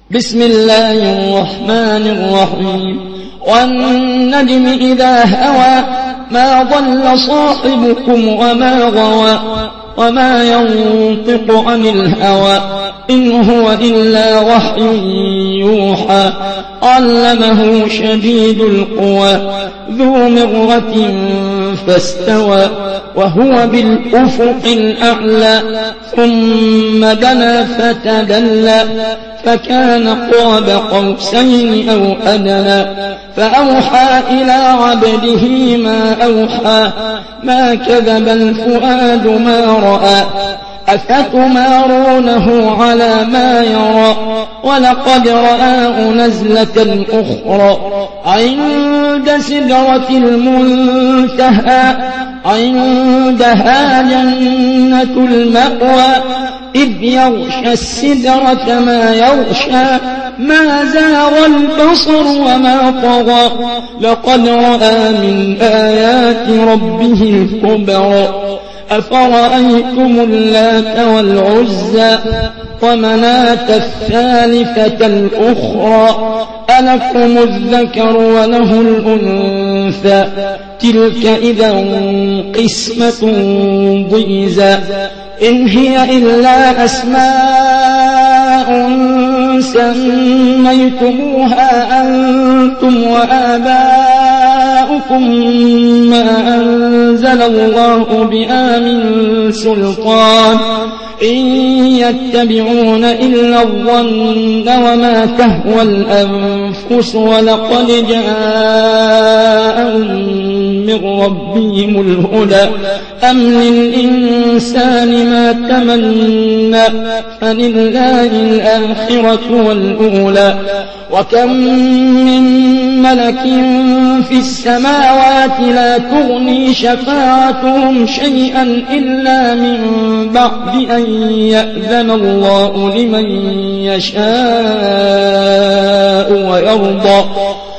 بسم الله الرحمن الرحيم والنجم إذا هوى ما ضل صاحبكم وما غوى وما ينطق عن الهوى إن هو إلا وحي يوحى علمه شديد القوى ذو مرة فاستوى وهو بالأفق الأعلى ثم دنا فتدلى فكان قاب قوسين أو أدنى فأوحى إلى عبده ما أوحى ما كذب الفؤاد ما رأى أفتمارونه على ما يرى ولقد رآه نزلة أخرى عند سدرة المنتهى عندها جنة المأوى إذ يغشى السدرة ما يغشى ما زاغ البصر وما طغى لقد رأى من آيات ربه الكبرى أفرأيتم اللات والعزى ومناة الثالثة الأخرى ألكم الذكر وله الأنثى تلك إذا قسمة ضيزى إن هي إلا أسماء سميتموها أنتم وآباؤكم ما أنزل الله بها من سلطان إن يتبعون إلا الظن وما تهوى الأنفس ولقد جاءهم من ربهم الهدى أم للإنسان ما تمنى فلله الآخرة والأولى وكم من ملك في السماوات لا تغني شفاعتهم شيئا إلا من بعد أن يأذن الله لمن يشاء ويرضى